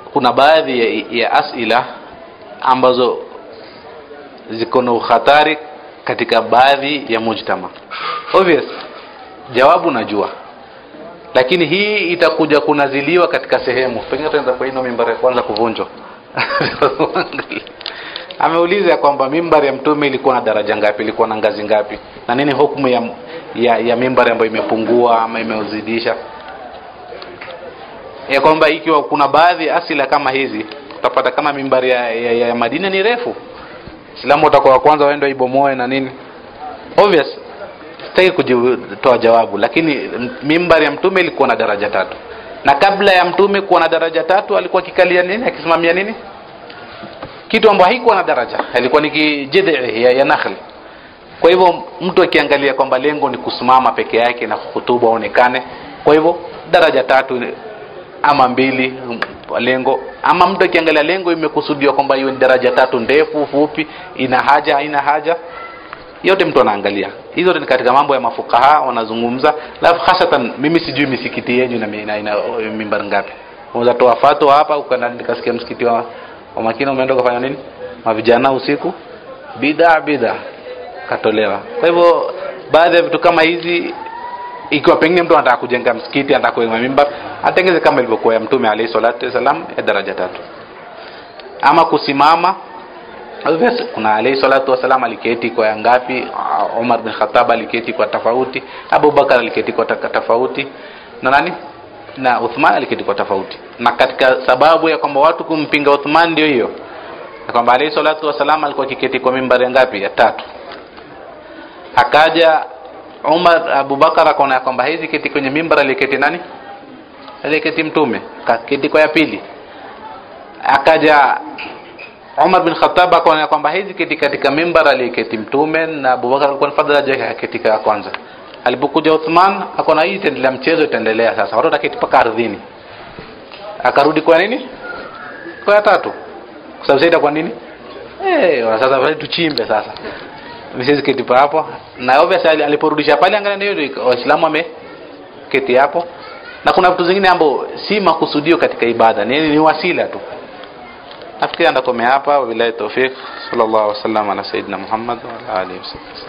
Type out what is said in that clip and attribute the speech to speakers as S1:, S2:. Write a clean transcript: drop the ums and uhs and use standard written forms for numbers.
S1: kuna baadhi ya asila ambazo ziko na hatari katika baadhi ya mujtama. Obvious, jawabu najua, lakini hii itakuja kunaziliwa katika sehemu pengine tuanza kwa ino mimbari ya kwanza kuvunjwa. Ameuliza kwamba mimbari ya mtume ilikuwa na daraja ngapi, ilikuwa na ngazi ngapi, na nini hukumu ya mimbari ambayo imepungua ama imeuzidisha. Ya kwamba ikiwa kuna baadhi asila kama hizi, utapata kama mimbari ya Madina ni refu, Islamu utakuwa kwanza waende ibomoe na nini. Obvious, sitaki kutoa jawabu, lakini mimbari ya mtume ilikuwa na daraja 3. Na kabla ya mtume kuwa na daraja 3 alikuwa akikalia nini, akisimamia nini? Kitu ambacho haikuwa na daraja, ilikuwa ni kijidhi ya nakhl. Kwa hivyo mtu akiangalia kwamba lengo ni kusimama peke yake na hutuba aonekane, kwa hivyo daraja 3 ama 2 lengo, ama mtu akiangalia lengo imekusudiwa kwamba hiyo ni daraja 3 ndefu fupi, ina haja haina haja, yote mtu anaangalia. Hizo ni katika mambo ya mafukaha wanazungumza. La hasatan mimi sijui misikiti yenu ina mimbar ngapi. Unaweza toa fatwa hapa ukaenda nikasikia msikiti wa Makina umeenda kufanya nini? Mavijana usiku bid'a katolewa. Kwa hivyo baadhi ya vitu kama hizi, ikiwa pengine mtu anataka kujenga msikiti, anataka kuweka mimbar, atengeze kama ilivyokuwa ya Mtume alayhi salatu wasalam ya daraja 3. Ama kusimama, kuna alayhi salatu wasalam aliketi kwa ngapi, Umar bin Khattab aliketi kwa tofauti, Abu Bakar aliketi kwa tofauti, na nani, na Uthman aliketi kwa tofauti. Na katika sababu ya kwamba watu kumpinga Uthman ndio hiyo, kwamba alayhi salatu wasalam alikuwa kiketi kwa mimbari ngapi, ya 3. Akaja Umar, Abu Bakar akaona kwamba hizi kiti kwenye mimbari aliketi nani, aliketi Mtume, kaketi kwa ya 2. Akaja Umar bin Khattab akaona kwamba hizi kiti katika mimbari aliketi Mtume, na Abu Bakar alikuwa fadhila yake kiti ya kwanza. Alipokuja Uthman akaona hii itaendelea, mchezo itaendelea, sasa watu wataketi paka ardhini. Akarudi kwa nini, kwa ya 3, kwa sababu sasa kwa nini sasa bali tuchimbe sasa msisi kiti hapo. Na obviously aliporudisha pale, angalia ndio Waislamu wameketi hapo. Na kuna vitu vingine ambao si makusudio katika ibada, ni wasila tu. Nafikiri ndakomea hapa. Wabillahi tawfik. Sallallahu alaihi wasallam ala sayyidina Muhammad wa ala alihi wasallam.